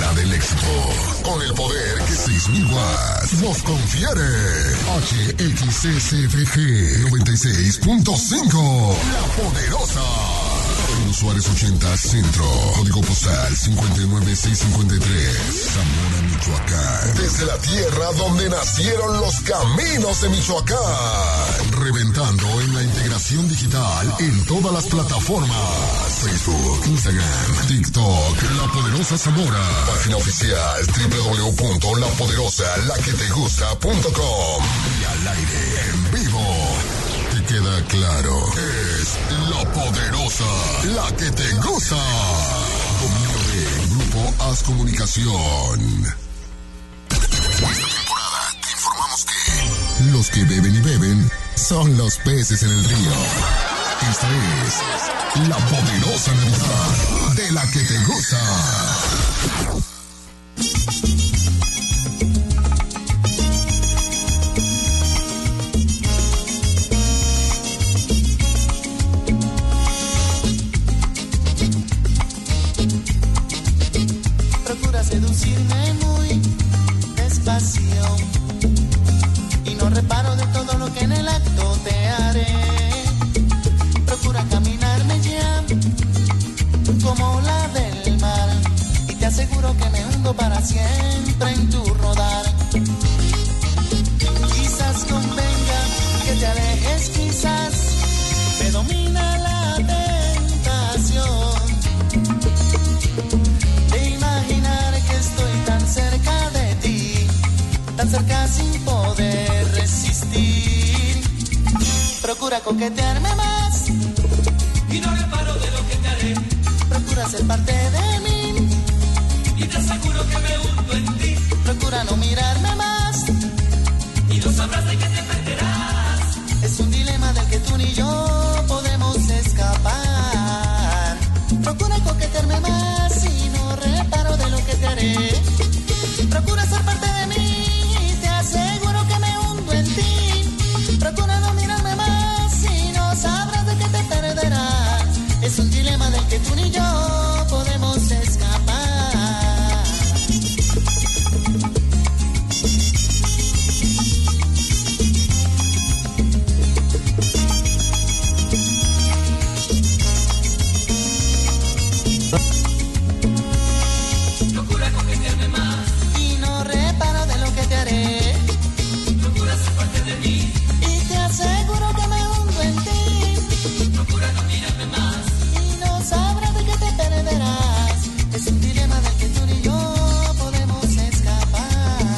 máquina del éxito. Con el poder que 6000 watts nos confiere. HXCCFG 96.5. La Poderosa. En Suárez 80 Centro. Código postal 59653. Zamora, Michoacán. Desde la tierra donde nacieron los caminos de Michoacán. Reventando en la integración digital en todas las plataformas. Facebook, Instagram, TikTok. La Poderosa Zamora. Página oficial www.lapoderosalaquetegusta.com. Y al aire en vivo. Te queda claro. Es La Poderosa, la que te gusta. Dominio de Grupo As Comunicación. Esta temporada te informamos que los que beben y beben son los peces en el río. Esta es La Poderosa Navidad de la que te gusta. Procura seducirme muy despacio y no reparo de todo lo que en el acto te haré. Procura caminarme ya como la del mar y te aseguro que me hundo para siempre en tu rodar. Quizás convenga que te alejes, quizás me domina la tentación de imaginar que estoy tan cerca de ti, tan cerca sin poder resistir. Procura coquetearme más y no reparo de lo que te haré. Procura ser parte de mí y te aseguro que me hundo en ti. Procura no mirarme más y no sabrás de qué te perderás. Es un dilema del que tú ni yo podemos escapar. Procura coquetearme más y no reparo de lo que te haré. Procura ser parte de mí y te aseguro que me hundo en ti. Procura no mirarme más y no sabrás de qué te perderás. Es un dilema del que tú ni yo podemos escapar. Procura coquetearme más y no reparo de lo que te haré. Procura ser parte de mí y te aseguro que me hundo en ti. Procura no mirarme más y no sabrás de qué te perderás. Es un dilema del que tú ni yo podemos escapar.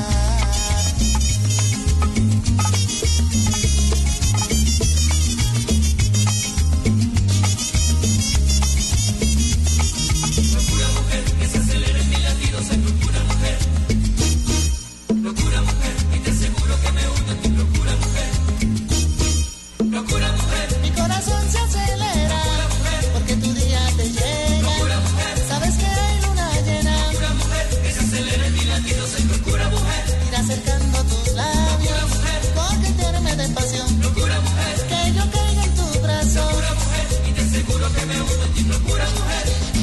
Procura mujer que se aceleren mis latidos. Ay, procura mujer. Procura mujer y te aseguro que me hundo en ti. Procura mujer. Procura mujer. Mi corazón se acelera porque tu día te llega. Procura mujer. Sabes que hay luna llena. Procura mujer que se aceleren mis latidos. Ay, procura mujer. Ir acercando tus labios, coquetearme despacio. Procura mujer. Que yo caiga en tu brazo. Procura mujer y te aseguro que me hundo en ti. Procura mujer.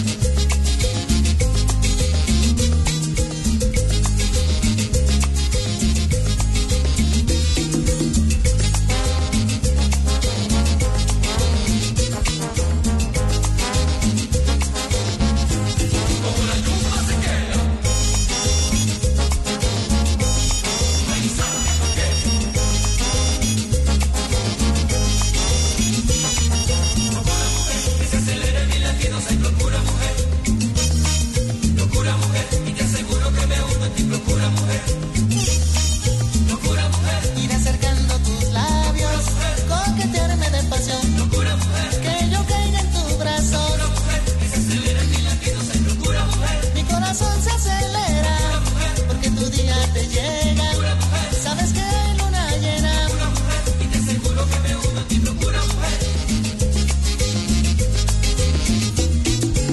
Como la lluvia se queda. Ay, ¿sabes por qué? Procura mujer que se acelere mis latidos. Ay, procura mujer. Procura mujer y te aseguro que me hundo en ti. Procura mujer. Procura mujer. Ir acercando tus labios, coquetearme despacio. Procura mujer. Que yo caiga en tu brazo. Procura mujer que se aceleren mis latidos. Ay, procura mujer. Mi corazón se acelera porque tu día te llega. Sabes que hay luna llena. Procura mujer y te aseguro que me hundo en ti. Procura mujer.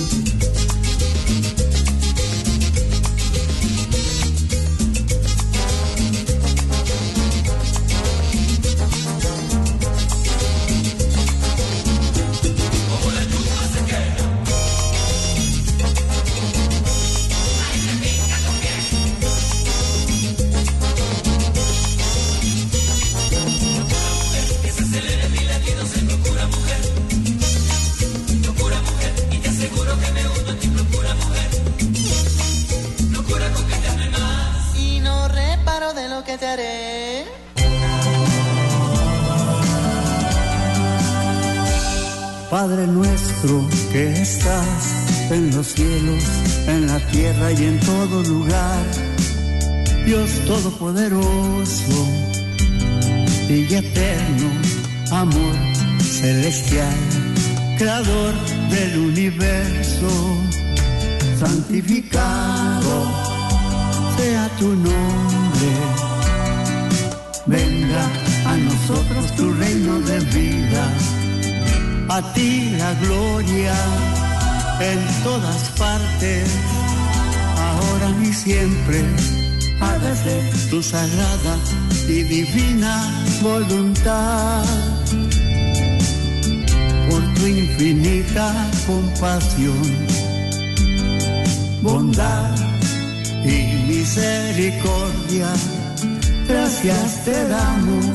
lo que te haré. Padre nuestro que estás en los cielos, en la tierra y en todo lugar, Dios todopoderoso y eterno, amor celestial, creador del universo, santificado sea tu nombre, venga a nosotros tu reino de vida, a ti la gloria en todas partes, ahora y siempre, hágase tu sagrada y divina voluntad. Por tu infinita compasión, bondad y misericordia, gracias te damos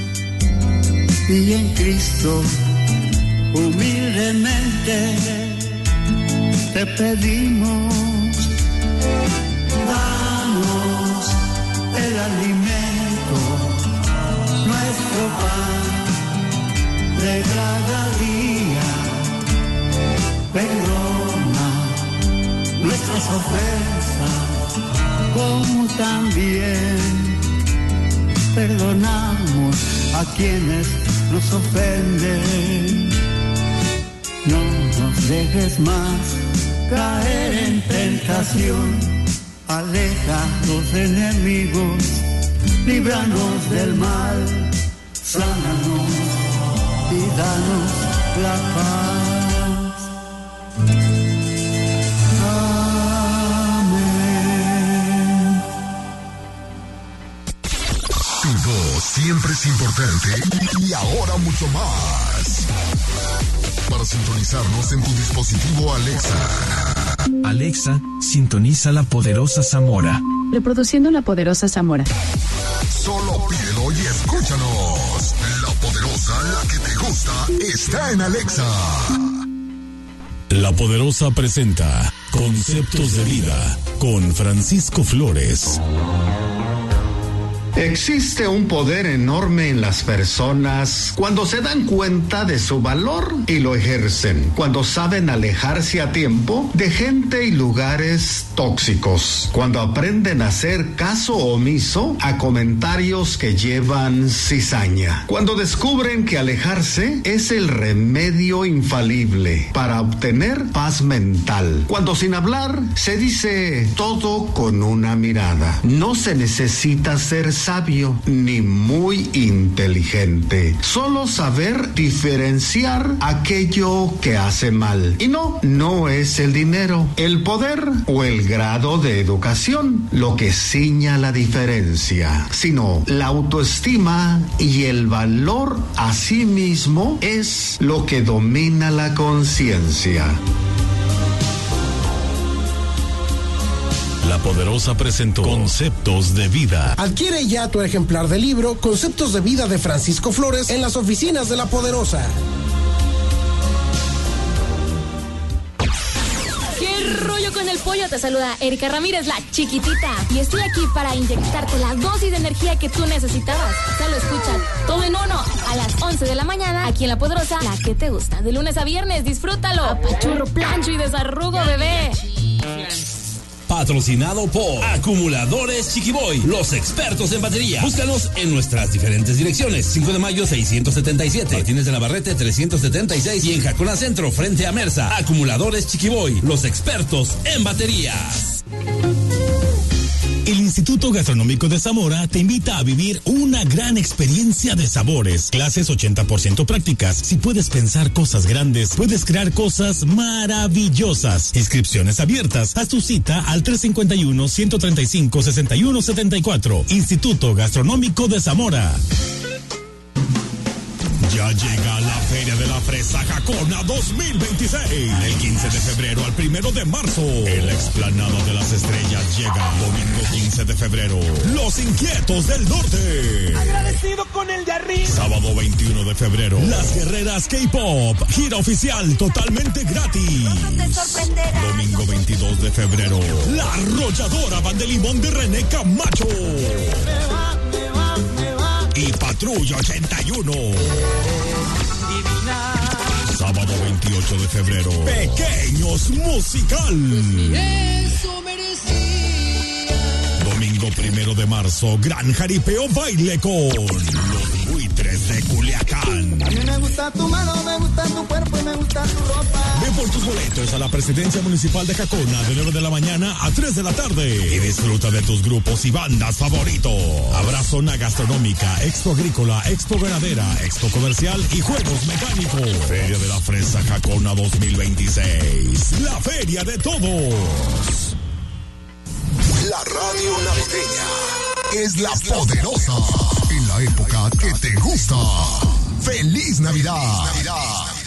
y en Cristo humildemente te pedimos, danos el alimento, nuestro pan de cada día, perdona nuestras ofensas, como también perdonamos a quienes nos ofenden. No nos dejes más caer en tentación, aleja a los enemigos, líbranos del mal, sánanos y danos la paz. Amén. Tu voz siempre es importante y ahora mucho más. Para sintonizarnos en tu dispositivo Alexa. Alexa, sintoniza la poderosa Zamora. Reproduciendo la poderosa Zamora. Solo pídelo y escúchanos. La poderosa, la que te gusta, está en Alexa. La Poderosa presenta Conceptos de Vida con Francisco Flores. Existe un poder enorme en las personas cuando se dan cuenta de su valor y lo ejercen, cuando saben alejarse a tiempo de gente y lugares tóxicos, cuando aprenden a hacer caso omiso a comentarios que llevan cizaña, cuando descubren que alejarse es el remedio infalible para obtener paz mental, cuando sin hablar se dice todo con una mirada. No se necesita ser sabio ni muy inteligente, solo saber diferenciar aquello que hace mal. Y no es el dinero, el poder o el grado de educación lo que ciña la diferencia, sino la autoestima y el valor a sí mismo es lo que domina la conciencia. La Poderosa presentó Conceptos de Vida. Adquiere ya tu ejemplar del libro Conceptos de Vida de Francisco Flores en las oficinas de La Poderosa. ¿Qué rollo con el pollo? Te saluda Erika Ramírez, la chiquitita. Y estoy aquí para inyectarte la dosis de energía que tú necesitabas. Solo escucha Todo en Uno a las 11 de la mañana aquí en La Poderosa, la que te gusta. De lunes a viernes, disfrútalo. Apachurro, plancho y desarrugo, bebé. Patrocinado por Acumuladores Chiquiboy, los expertos en batería. Búscanos en nuestras diferentes direcciones. 5 de mayo 677, Martínez de Navarrete 376 y en Jacona Centro frente a Mersa. Acumuladores Chiquiboy, los expertos en baterías. El Instituto Gastronómico de Zamora te invita a vivir una gran experiencia de sabores. Clases 80% prácticas. Si puedes pensar cosas grandes, puedes crear cosas maravillosas. Inscripciones abiertas. Haz tu cita al 351-135-6174. Instituto Gastronómico de Zamora. Ya llega la Feria de la Fresa Jacona 2026. Del 15 de febrero al 1 de marzo. En la Explanada de las Estrellas llega domingo 15 de febrero. Los Inquietos del Norte. Agradecido con el de arriba. Sábado 21 de febrero. Las Guerreras K-Pop. Gira oficial totalmente gratis. Domingo 22 de febrero. La Arrolladora Banda de Limón de René Camacho. y Patrulla 81. Sábado 28 de febrero, Pequeños Musical. Eso merecía. Domingo 1 de marzo, gran jaripeo baile con los Buitres de Culiacán. A mí me gusta tu mano, me gusta tu cuerpo y me gusta tu ropa. Ve por tus boletos a la Presidencia Municipal de Jacona de 9 de la mañana a 3 de la tarde y disfruta de tus grupos y bandas favoritos. Habrá zona gastronómica, expo agrícola, expo ganadera, expo comercial y juegos mecánicos. Feria de la Fresa Jacona 2026. La feria de todos. La radio navideña es la poderosa. En la época que te gusta. ¡Feliz Navidad!